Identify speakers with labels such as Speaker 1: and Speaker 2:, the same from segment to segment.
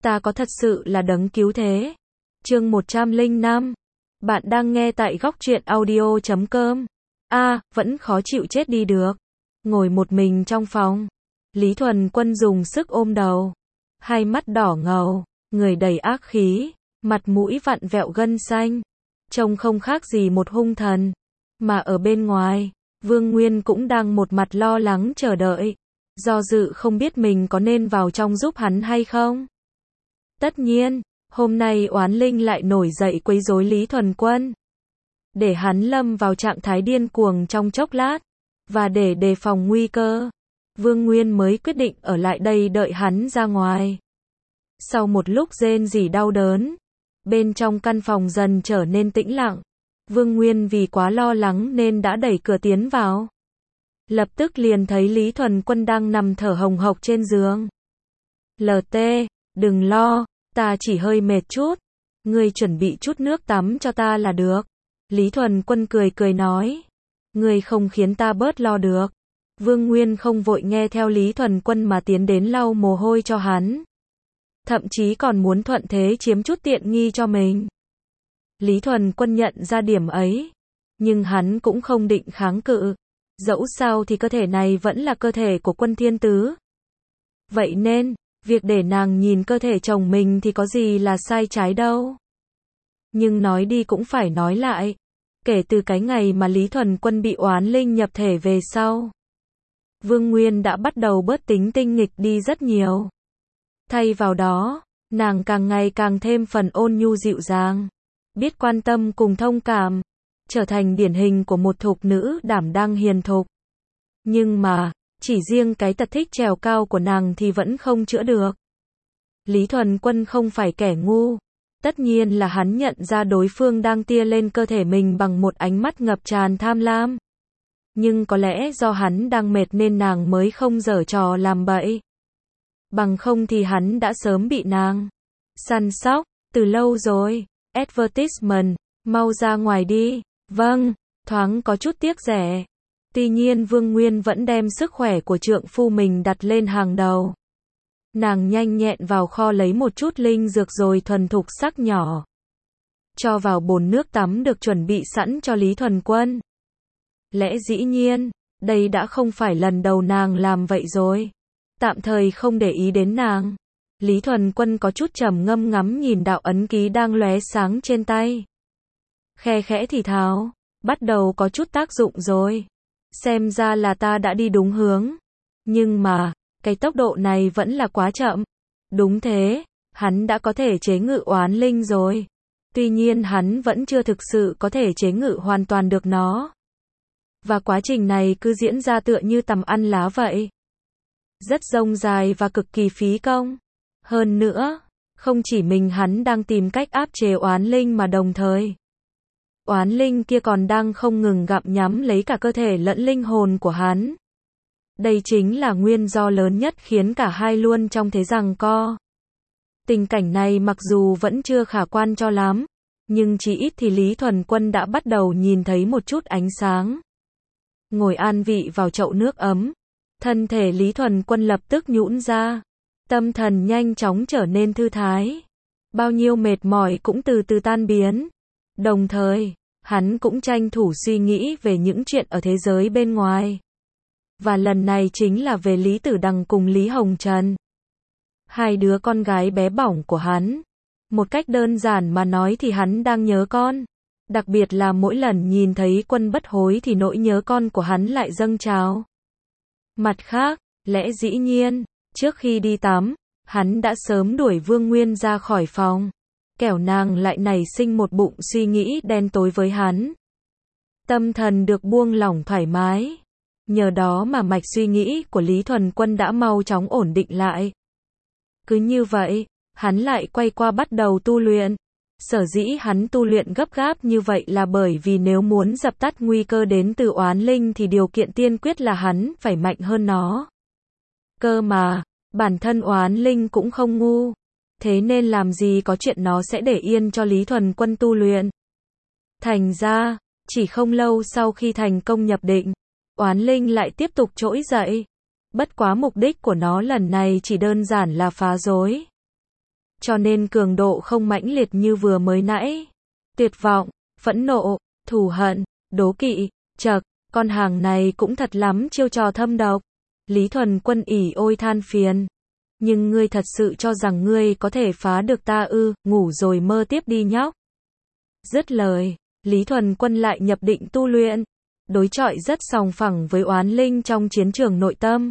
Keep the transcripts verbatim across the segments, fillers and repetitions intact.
Speaker 1: Ta có thật sự là đấng cứu thế. Chương một trăm lẻ năm. Bạn đang nghe tại góc truyện audio chấm com. A, vẫn khó chịu chết đi được. Ngồi một mình trong phòng. Lý Thuần Quân dùng sức ôm đầu. Hai mắt đỏ ngầu, người đầy ác khí, mặt mũi vặn vẹo gân xanh. Trông không khác gì một hung thần. Mà ở bên ngoài, Vương Nguyên cũng đang một mặt lo lắng chờ đợi. Do dự không biết mình có nên vào trong giúp hắn hay không. Tất nhiên, hôm nay oán linh lại nổi dậy quấy rối Lý Thuần Quân. Để hắn lâm vào trạng thái điên cuồng trong chốc lát. Và để đề phòng nguy cơ, Vương Nguyên mới quyết định ở lại đây đợi hắn ra ngoài. Sau một lúc rên rỉ đau đớn, bên trong căn phòng dần trở nên tĩnh lặng. Vương Nguyên vì quá lo lắng nên đã đẩy cửa tiến vào. Lập tức liền thấy Lý Thuần Quân đang nằm thở hồng hộc trên giường. lờ tê, đừng lo, ta chỉ hơi mệt chút. Ngươi chuẩn bị chút nước tắm cho ta là được. Lý Thuần Quân cười cười nói. Ngươi không khiến ta bớt lo được. Vương Nguyên không vội nghe theo Lý Thuần Quân mà tiến đến lau mồ hôi cho hắn. Thậm chí còn muốn thuận thế chiếm chút tiện nghi cho mình. Lý Thuần Quân nhận ra điểm ấy. Nhưng hắn cũng không định kháng cự. Dẫu sao thì cơ thể này vẫn là cơ thể của Quân Thiên Tứ. Vậy nên, việc để nàng nhìn cơ thể chồng mình thì có gì là sai trái đâu. Nhưng nói đi cũng phải nói lại. Kể từ cái ngày mà Lý Thuần Quân bị oán linh nhập thể về sau, Vương Nguyên đã bắt đầu bớt tính tinh nghịch đi rất nhiều. Thay vào đó, nàng càng ngày càng thêm phần ôn nhu dịu dàng, biết quan tâm cùng thông cảm, trở thành điển hình của một thục nữ đảm đang hiền thục. Nhưng mà, chỉ riêng cái tật thích trèo cao của nàng thì vẫn không chữa được. Lý Thuần Quân không phải kẻ ngu. Tất nhiên là hắn nhận ra đối phương đang tia lên cơ thể mình bằng một ánh mắt ngập tràn tham lam. Nhưng có lẽ do hắn đang mệt nên nàng mới không giở trò làm bậy. Bằng không thì hắn đã sớm bị nàng săn sóc, từ lâu rồi. Advertisement, mau ra ngoài đi. Vâng, thoáng có chút tiếc rẻ. Tuy nhiên Vương Nguyên vẫn đem sức khỏe của trượng phu mình đặt lên hàng đầu. Nàng nhanh nhẹn vào kho lấy một chút linh dược rồi thuần thục sắc nhỏ. Cho vào bồn nước tắm được chuẩn bị sẵn cho Lý Thuần Quân. Lẽ dĩ nhiên, đây đã không phải lần đầu nàng làm vậy rồi. Tạm thời không để ý đến nàng. Lý Thuần Quân có chút trầm ngâm ngắm nhìn đạo ấn ký đang lóe sáng trên tay. Khe khẽ thì thào, bắt đầu có chút tác dụng rồi. Xem ra là ta đã đi đúng hướng. Nhưng mà, cái tốc độ này vẫn là quá chậm. Đúng thế, hắn đã có thể chế ngự oán linh rồi. Tuy nhiên hắn vẫn chưa thực sự có thể chế ngự hoàn toàn được nó. Và quá trình này cứ diễn ra tựa như tằm ăn lá vậy. Rất dông dài và cực kỳ phí công. Hơn nữa, không chỉ mình hắn đang tìm cách áp chế oán linh mà đồng thời, oán linh kia còn đang không ngừng gặm nhắm lấy cả cơ thể lẫn linh hồn của hắn. Đây chính là nguyên do lớn nhất khiến cả hai luôn trong thế giằng co. Tình cảnh này mặc dù vẫn chưa khả quan cho lắm, nhưng chỉ ít thì Lý Thuần Quân đã bắt đầu nhìn thấy một chút ánh sáng. Ngồi an vị vào chậu nước ấm, thân thể Lý Thuần Quân lập tức nhũn ra, tâm thần nhanh chóng trở nên thư thái. Bao nhiêu mệt mỏi cũng từ từ tan biến. Đồng thời, hắn cũng tranh thủ suy nghĩ về những chuyện ở thế giới bên ngoài. Và lần này chính là về Lý Tử Đằng cùng Lý Hồng Trần. Hai đứa con gái bé bỏng của hắn. Một cách đơn giản mà nói thì hắn đang nhớ con. Đặc biệt là mỗi lần nhìn thấy Quân Bất Hối thì nỗi nhớ con của hắn lại dâng trào. Mặt khác, lẽ dĩ nhiên, trước khi đi tắm, hắn đã sớm đuổi Vương Nguyên ra khỏi phòng. Kẻo nàng lại nảy sinh một bụng suy nghĩ đen tối với hắn. Tâm thần được buông lỏng thoải mái. Nhờ đó mà mạch suy nghĩ của Lý Thuần Quân đã mau chóng ổn định lại. Cứ như vậy, hắn lại quay qua bắt đầu tu luyện. Sở dĩ hắn tu luyện gấp gáp như vậy là bởi vì nếu muốn dập tắt nguy cơ đến từ oán linh thì điều kiện tiên quyết là hắn phải mạnh hơn nó. Cơ mà, bản thân oán linh cũng không ngu. Thế nên làm gì có chuyện nó sẽ để yên cho Lý Thuần Quân tu luyện. Thành ra, chỉ không lâu sau khi thành công nhập định, oán linh lại tiếp tục trỗi dậy. Bất quá mục đích của nó lần này chỉ đơn giản là phá rối. cho nên cường độ không mãnh liệt như vừa mới nãy. Tuyệt vọng, phẫn nộ, thù hận, đố kỵ, chậc, con hàng này cũng thật lắm chiêu trò thâm độc. Lý Thuần Quân ỉ ôi than phiền. Nhưng ngươi thật sự cho rằng ngươi có thể phá được ta ư, ngủ rồi mơ tiếp đi nhóc. Dứt lời, Lý Thuần Quân lại nhập định tu luyện, đối chọi rất sòng phẳng với oán linh trong chiến trường nội tâm.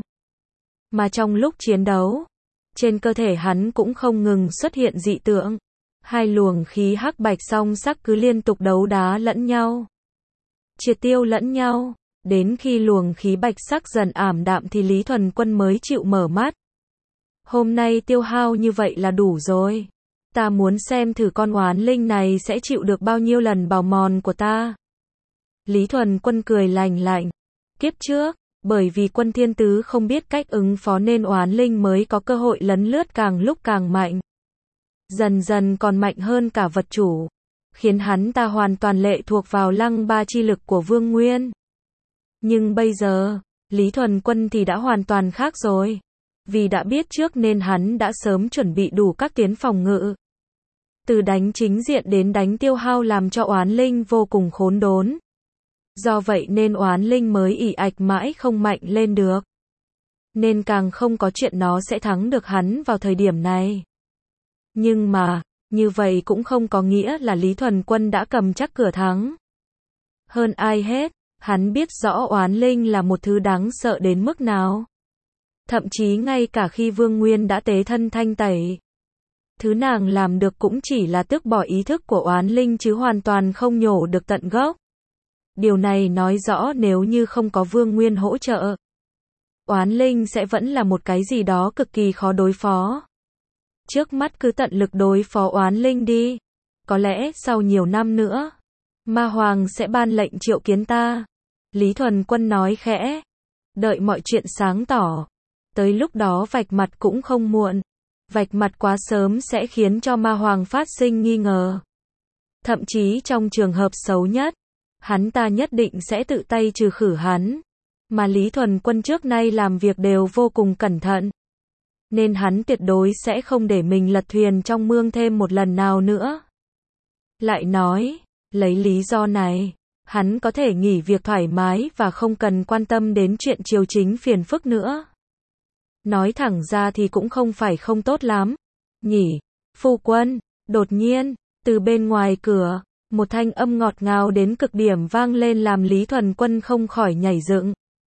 Speaker 1: Mà trong lúc chiến đấu, trên cơ thể hắn cũng không ngừng xuất hiện dị tượng. Hai luồng khí hắc bạch song sắc cứ liên tục đấu đá lẫn nhau, triệt tiêu lẫn nhau, đến khi luồng khí bạch sắc dần ảm đạm thì Lý Thuần Quân mới chịu mở mắt. Hôm nay tiêu hao như vậy là đủ rồi. Ta muốn xem thử con oán linh này sẽ chịu được bao nhiêu lần bào mòn của ta. Lý Thuần Quân cười lành lạnh. Kiếp trước, bởi vì Quân Thiên Tứ không biết cách ứng phó nên oán linh mới có cơ hội lấn lướt càng lúc càng mạnh. Dần dần còn mạnh hơn cả vật chủ, khiến hắn ta hoàn toàn lệ thuộc vào lăng ba chi lực của Vương Nguyên. Nhưng bây giờ, Lý Thuần Quân thì đã hoàn toàn khác rồi. Vì đã biết trước nên hắn đã sớm chuẩn bị đủ các tiến phòng ngự. Từ đánh chính diện đến đánh tiêu hao làm cho oán linh vô cùng khốn đốn. Do vậy nên oán linh mới ỷ ạch mãi không mạnh lên được. Nên càng không có chuyện nó sẽ thắng được hắn vào thời điểm này. Nhưng mà, như vậy cũng không có nghĩa là Lý Thuần Quân đã cầm chắc cửa thắng. Hơn ai hết, hắn biết rõ oán linh là một thứ đáng sợ đến mức nào. Thậm chí ngay cả khi Vương Nguyên đã tế thân thanh tẩy, thứ nàng làm được cũng chỉ là tước bỏ ý thức của oán linh chứ hoàn toàn không nhổ được tận gốc. Điều này nói rõ nếu như không có Vương Nguyên hỗ trợ, oán linh sẽ vẫn là một cái gì đó cực kỳ khó đối phó. Trước mắt cứ tận lực đối phó oán linh đi. Có lẽ sau nhiều năm nữa, Ma Hoàng sẽ ban lệnh triệu kiến ta. Lý Thuần Quân nói khẽ. Đợi mọi chuyện sáng tỏ. Tới lúc đó vạch mặt cũng không muộn. Vạch mặt quá sớm sẽ khiến cho Ma Hoàng phát sinh nghi ngờ. Thậm chí trong trường hợp xấu nhất, hắn ta nhất định sẽ tự tay trừ khử hắn. Mà Lý Thuần Quân trước nay làm việc đều vô cùng cẩn thận. Nên hắn tuyệt đối sẽ không để mình lật thuyền trong mương thêm một lần nào nữa. Lại nói, lấy lý do này, hắn có thể nghỉ việc thoải mái và không cần quan tâm đến chuyện triều chính phiền phức nữa. Nói thẳng ra thì cũng không phải không tốt lắm. Nhỉ, phu quân, đột nhiên, từ bên ngoài cửa, một thanh âm ngọt ngào đến cực điểm vang lên làm Lý Thuần Quân không khỏi nhảy dựng.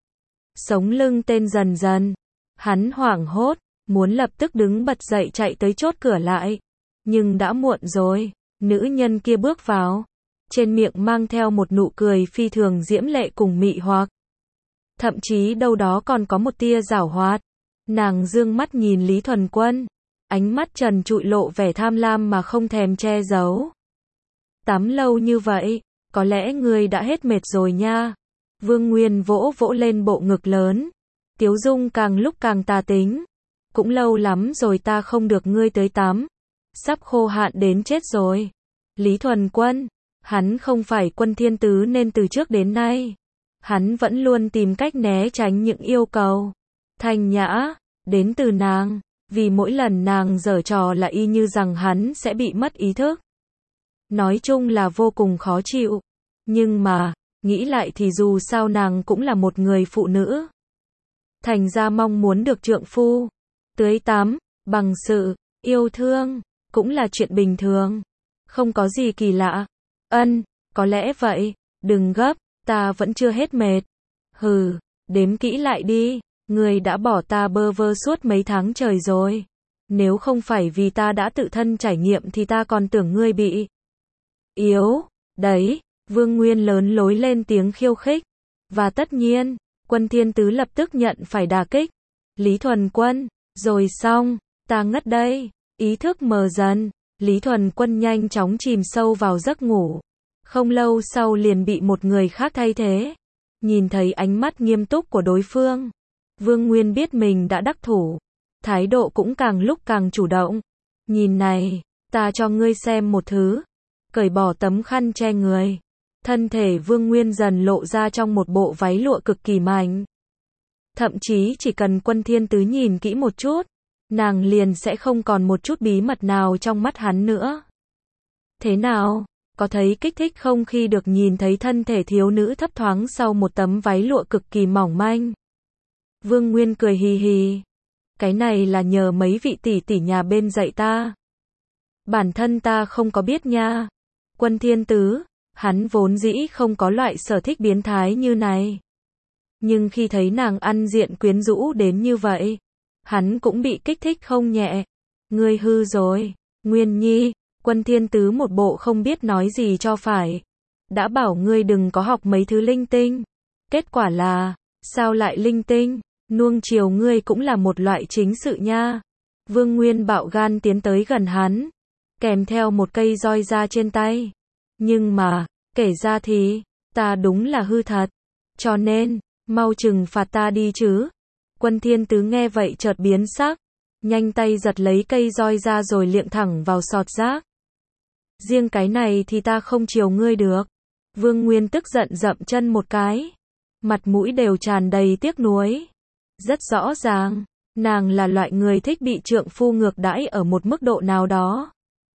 Speaker 1: Sống lưng tên dần dần, hắn hoảng hốt, muốn lập tức đứng bật dậy chạy tới chốt cửa lại. Nhưng đã muộn rồi, nữ nhân kia bước vào. Trên miệng mang theo một nụ cười phi thường diễm lệ cùng mị hoặc. Thậm chí đâu đó còn có một tia giảo hoạt. Nàng dương mắt nhìn Lý Thuần Quân. Ánh mắt trần trụi lộ vẻ tham lam mà không thèm che giấu. Tắm lâu như vậy, có lẽ ngươi đã hết mệt rồi nha. Vương Nguyên vỗ vỗ lên bộ ngực lớn. Tiếu dung càng lúc càng tà tính. Cũng lâu lắm rồi ta không được ngươi tới tắm. Sắp khô hạn đến chết rồi. Lý Thuần Quân, hắn không phải Quân Thiên Tứ nên từ trước đến nay, hắn vẫn luôn tìm cách né tránh những yêu cầu thanh nhã đến từ nàng, vì mỗi lần nàng giở trò là y như rằng hắn sẽ bị mất ý thức. Nói chung là vô cùng khó chịu. Nhưng mà, nghĩ lại thì dù sao nàng cũng là một người phụ nữ. Thành ra mong muốn được trượng phu tưới tắm, bằng sự yêu thương, cũng là chuyện bình thường. Không có gì kỳ lạ. Ân, có lẽ vậy. Đừng gấp, ta vẫn chưa hết mệt. Hừ, đếm kỹ lại đi. Ngươi đã bỏ ta bơ vơ suốt mấy tháng trời rồi. Nếu không phải vì ta đã tự thân trải nghiệm thì ta còn tưởng ngươi bị yếu. Đấy, Vương Nguyên lớn lối lên tiếng khiêu khích. Và tất nhiên, Quân Thiên Tứ lập tức nhận phải đả kích. Lý Thuần Quân, rồi xong, ta ngất đây. Ý thức mờ dần, Lý Thuần Quân nhanh chóng chìm sâu vào giấc ngủ. Không lâu sau liền bị một người khác thay thế. Nhìn thấy ánh mắt nghiêm túc của đối phương, Vương Nguyên biết mình đã đắc thủ. Thái độ cũng càng lúc càng chủ động. Nhìn này, ta cho ngươi xem một thứ. Cởi bỏ tấm khăn che người. Thân thể Vương Nguyên dần lộ ra trong một bộ váy lụa cực kỳ mảnh. Thậm chí chỉ cần Quân Thiên Tứ nhìn kỹ một chút, nàng liền sẽ không còn một chút bí mật nào trong mắt hắn nữa. Thế nào? Có thấy kích thích không khi được nhìn thấy thân thể thiếu nữ thấp thoáng sau một tấm váy lụa cực kỳ mỏng manh? Vương Nguyên cười hì hì. Cái này là nhờ mấy vị tỷ tỷ nhà bên dạy ta. Bản thân ta không có biết nha. Quân Thiên Tứ, hắn vốn dĩ không có loại sở thích biến thái như này. Nhưng khi thấy nàng ăn diện quyến rũ đến như vậy, hắn cũng bị kích thích không nhẹ. Ngươi hư rồi, Nguyên Nhi. Quân Thiên Tứ một bộ không biết nói gì cho phải. Đã bảo ngươi đừng có học mấy thứ linh tinh. Kết quả là, sao lại linh tinh? Nuông chiều ngươi cũng là một loại chính sự nha. Vương Nguyên bạo gan tiến tới gần hắn, kèm theo một cây roi ra trên tay. Nhưng mà, kể ra thì, ta đúng là hư thật. Cho nên, mau trừng phạt ta đi chứ. Quân Thiên Tứ nghe vậy chợt biến sắc, nhanh tay giật lấy cây roi ra rồi liệng thẳng vào sọt rác. Riêng cái này thì ta không chiều ngươi được. Vương Nguyên tức giận dậm chân một cái, mặt mũi đều tràn đầy tiếc nuối. Rất rõ ràng, nàng là loại người thích bị trượng phu ngược đãi ở một mức độ nào đó.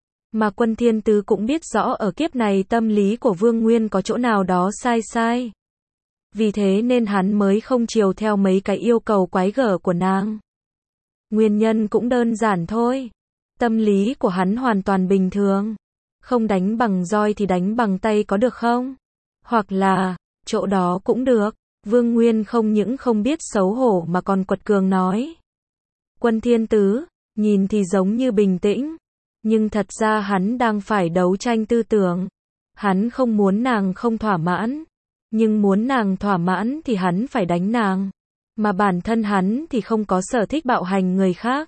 Speaker 1: Mà Quân Thiên Tứ cũng biết rõ ở kiếp này tâm lý của Vương Nguyên có chỗ nào đó sai sai. Vì thế nên hắn mới không chiều theo mấy cái yêu cầu quái gở của nàng. Nguyên nhân cũng đơn giản thôi. Tâm lý của hắn hoàn toàn bình thường. Không đánh bằng roi thì đánh bằng tay có được không? Hoặc là, chỗ đó cũng được. Vương Nguyên không những không biết xấu hổ mà còn quật cường nói. Quân Thiên Tứ, nhìn thì giống như bình tĩnh. Nhưng thật ra hắn đang phải đấu tranh tư tưởng. Hắn không muốn nàng không thỏa mãn. Nhưng muốn nàng thỏa mãn thì hắn phải đánh nàng. Mà bản thân hắn thì không có sở thích bạo hành người khác.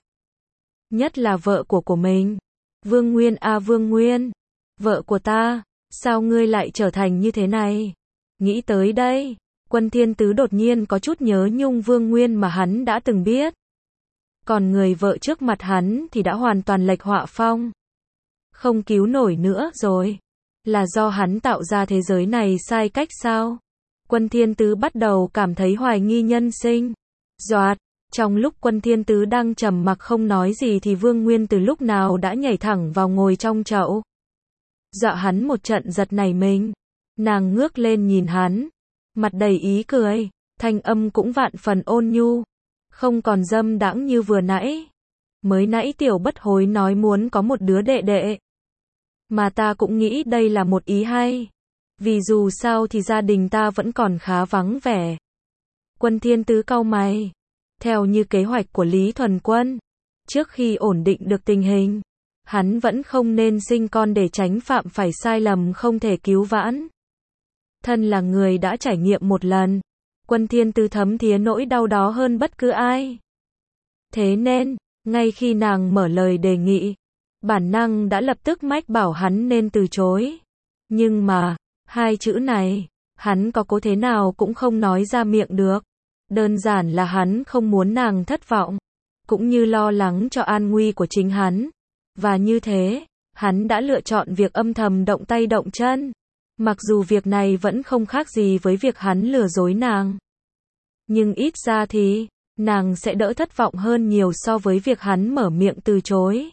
Speaker 1: Nhất là vợ của của mình. Vương Nguyên à Vương Nguyên. Vợ của ta, sao ngươi lại trở thành như thế này? Nghĩ tới đây, Quân Thiên Tứ đột nhiên có chút nhớ nhung Vương Nguyên mà hắn đã từng biết. Còn người vợ trước mặt hắn thì đã hoàn toàn lệch họa phong. Không cứu nổi nữa rồi. Là do hắn tạo ra thế giới này sai cách sao? Quân Thiên Tứ bắt đầu cảm thấy hoài nghi nhân sinh. Doạt, trong lúc Quân Thiên Tứ đang trầm mặc không nói gì thì Vương Nguyên từ lúc nào đã nhảy thẳng vào ngồi trong chậu. Dọa hắn một trận giật nảy mình. Nàng ngước lên nhìn hắn, mặt đầy ý cười, thanh âm cũng vạn phần ôn nhu, không còn dâm đãng như vừa nãy. Mới nãy tiểu bất hối nói muốn có một đứa đệ đệ. Mà ta cũng nghĩ đây là một ý hay. Vì dù sao thì gia đình ta vẫn còn khá vắng vẻ. Quân Thiên Tứ cau mày. Theo như kế hoạch của Lý Thuần Quân, trước khi ổn định được tình hình, hắn vẫn không nên sinh con để tránh phạm phải sai lầm không thể cứu vãn. Thân là người đã trải nghiệm một lần, Quân Thiên Tứ thấm thía nỗi đau đó hơn bất cứ ai. Thế nên, ngay khi nàng mở lời đề nghị, bản năng đã lập tức mách bảo hắn nên từ chối. Nhưng mà, hai chữ này, hắn có cố thế nào cũng không nói ra miệng được. Đơn giản là hắn không muốn nàng thất vọng, cũng như lo lắng cho an nguy của chính hắn. Và như thế, hắn đã lựa chọn việc âm thầm động tay động chân. Mặc dù việc này vẫn không khác gì với việc hắn lừa dối nàng. Nhưng ít ra thì, nàng sẽ đỡ thất vọng hơn nhiều so với việc hắn mở miệng từ chối.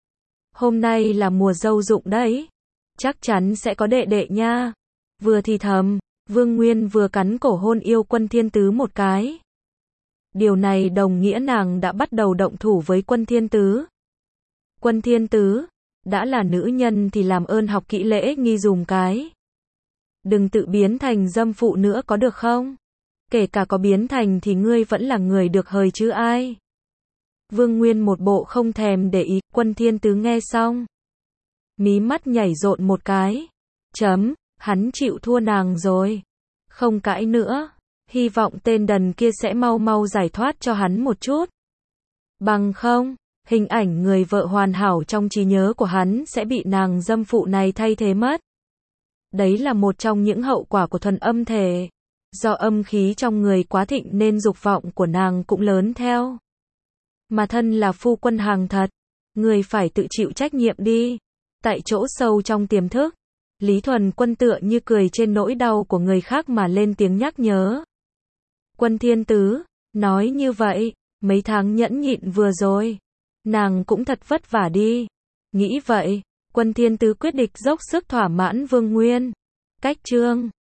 Speaker 1: Hôm nay là mùa dâu rụng đấy. Chắc chắn sẽ có đệ đệ nha. Vừa thì thầm, Vương Nguyên vừa cắn cổ hôn yêu Quân Thiên Tứ một cái. Điều này đồng nghĩa nàng đã bắt đầu động thủ với Quân Thiên Tứ. Quân Thiên Tứ, đã là nữ nhân thì làm ơn học kỹ lễ nghi dùm cái. Đừng tự biến thành dâm phụ nữa có được không? Kể cả có biến thành thì ngươi vẫn là người được hời chứ ai. Vương Nguyên một bộ không thèm để ý. Quân Thiên Tứ nghe xong, mí mắt nhảy rộn một cái. Chấm, hắn chịu thua nàng rồi. Không cãi nữa. Hy vọng tên đần kia sẽ mau mau giải thoát cho hắn một chút. Bằng không, hình ảnh người vợ hoàn hảo trong trí nhớ của hắn sẽ bị nàng dâm phụ này thay thế mất. Đấy là một trong những hậu quả của thuần âm thể. Do âm khí trong người quá thịnh nên dục vọng của nàng cũng lớn theo. Mà thân là phu quân hàng thật, người phải tự chịu trách nhiệm đi. Tại chỗ sâu trong tiềm thức, Lý Thuần Quân tựa như cười trên nỗi đau của người khác mà lên tiếng nhắc nhớ. Quân Thiên Tứ, nói như vậy, mấy tháng nhẫn nhịn vừa rồi, Nàng cũng thật vất vả đi. Nghĩ vậy, Quân Thiên Tứ quyết định dốc sức thỏa mãn Vương Nguyên. Cách chương